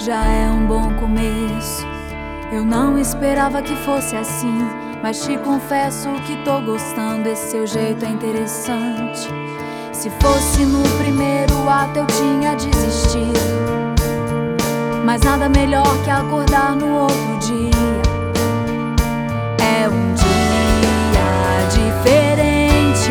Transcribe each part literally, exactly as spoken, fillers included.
já é um bom começo. Eu não esperava que fosse assim, mas te confesso que tô gostando, esse seu jeito é interessante. Se fosse no primeiro ato eu tinha desistido, mas nada melhor que acordar no outro dia. É um dia diferente,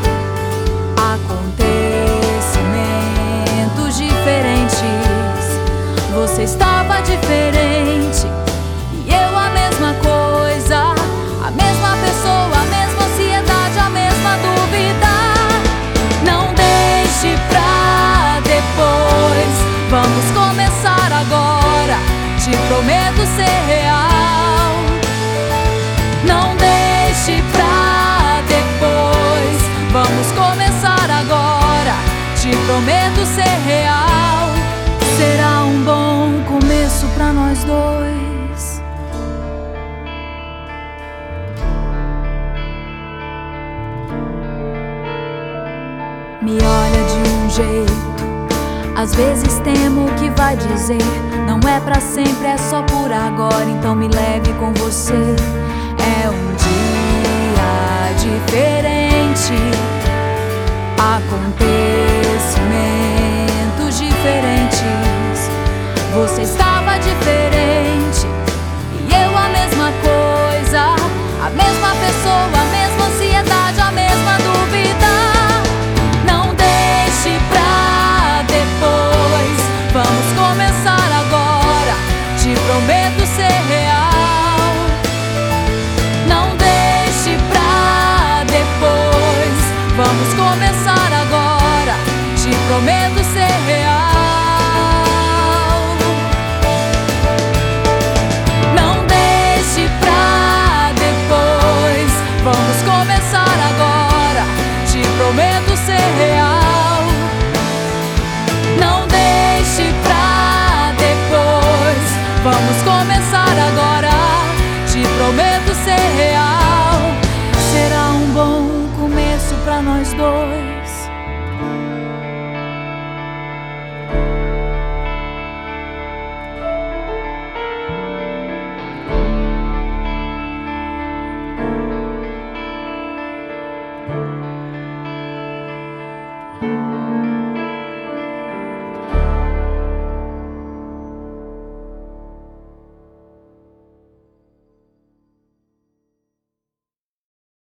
acontecimentos diferentes. Você estava diferente e eu a mesma coisa, a mesma pessoa, a mesma ansiedade, a mesma dúvida. Não deixe pra depois, vamos começar agora, te prometo ser real. Não deixe pra depois, vamos começar agora, te prometo ser real. Será um bom começo pra nós dois. Me olha de um jeito, às vezes temo o que vai dizer. Não é pra sempre, é só por agora, então me leve com você. É um dia diferente, acontecimentos diferentes. Você estava diferente e eu a mesma coisa, a mesma pessoa, a mesma ansiedade, a mesma dúvida. Não deixe pra depois, vamos começar agora, te prometo ser real. Não deixe pra depois, vamos começar agora, te prometo ser real. Não deixe pra depois, vamos começar agora, te prometo ser real. Não deixe pra depois, vamos começar agora, te prometo ser real. Será um bom começo pra nós dois.